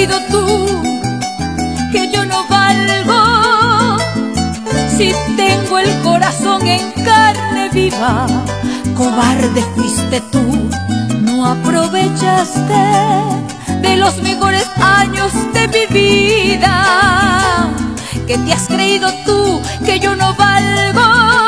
creído tú que yo no valgo? Si tengo el corazón en carne viva, cobarde fuiste tú, no aprovechaste de los mejores años de mi vida. ¿Qué te has creído tú que yo no valgo?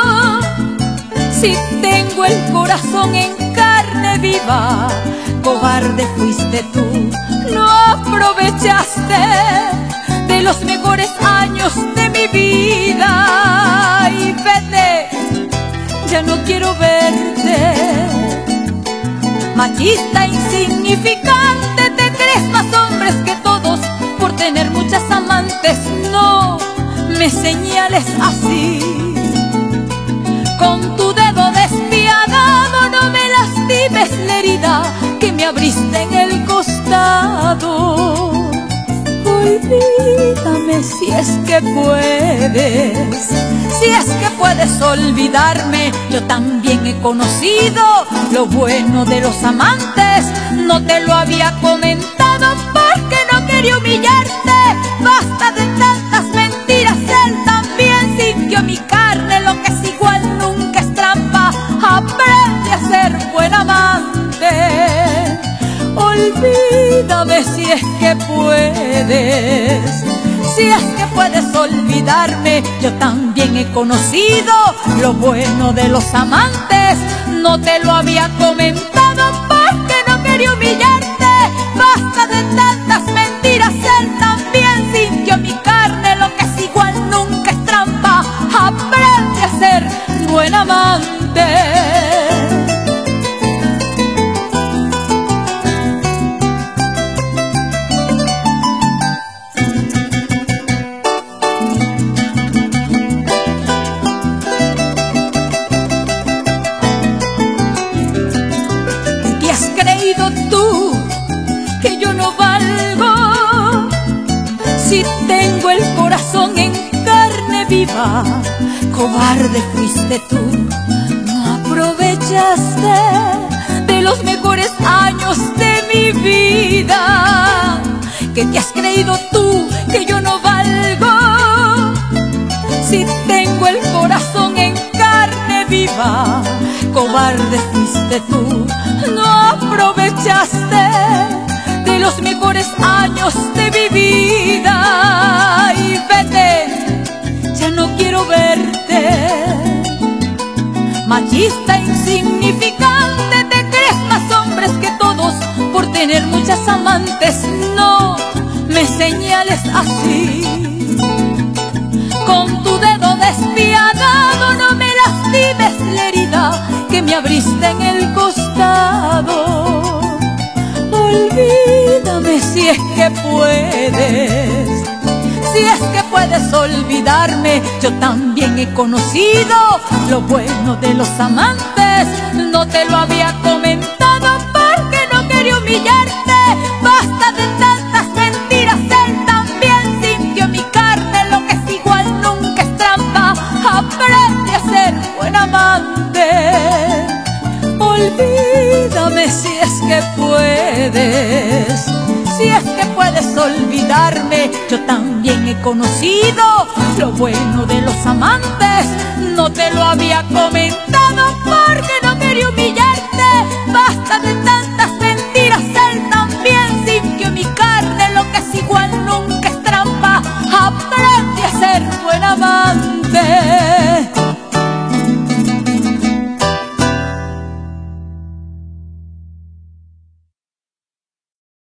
Si tengo el corazón en carne viva, cobarde fuiste tú, no aprovechaste de los mejores años de mi vida. Y vete, ya no quiero verte. Machista insignificante, te crees más hombres que todos por tener muchas amantes. No me señales así, con tu dedo despiadado no me lastimes la herida que me abriste en el costado. Olvídame si es que puedes, si es que puedes olvidarme. Yo también he conocido lo bueno de los amantes. No te lo había comentado porque no quería humillarte. Basta de tantas mentiras, él también sintió mi carne. Lo que es igual nunca es trampa, aprende a ser buen amante. Olvídame si es que puedes, si es que puedes olvidarme. Yo también he conocido lo bueno de los amantes. No te lo había comentado porque no quería humillarte. Basta de tantas mentiras, él también sintió mi carne. Lo que es igual nunca es trampa, aprende a ser buen amante. Tú que yo no valgo, si tengo el corazón en carne viva, cobarde fuiste tú, no aprovechaste de los mejores años de mi vida. ¿Qué te has creído tú que yo no valgo? Si tengo el corazón en carne viva, cobarde fuiste tú, no aprovechaste de los mejores años de mi vida. Y vete, ya no quiero verte. Machista insignificante, te crees más hombres que todos por tener muchas amantes. No me señales así, con tu dedo despiadado no me lastimes la herida que me abriste en el costado. Olvídame si es que puedes, si es que puedes olvidarme. Yo también he conocido lo bueno de los amantes. No te lo había comentado porque no quería humillarte. Basta de tantas mentiras, él también sintió mi carne. Lo que es igual nunca es trampa, aprende a ser buen amante. Olvídame si es que puedes, si es que puedes olvidarme. Yo también he conocido lo bueno de los amantes. No te lo había comentado porque no quería humillar.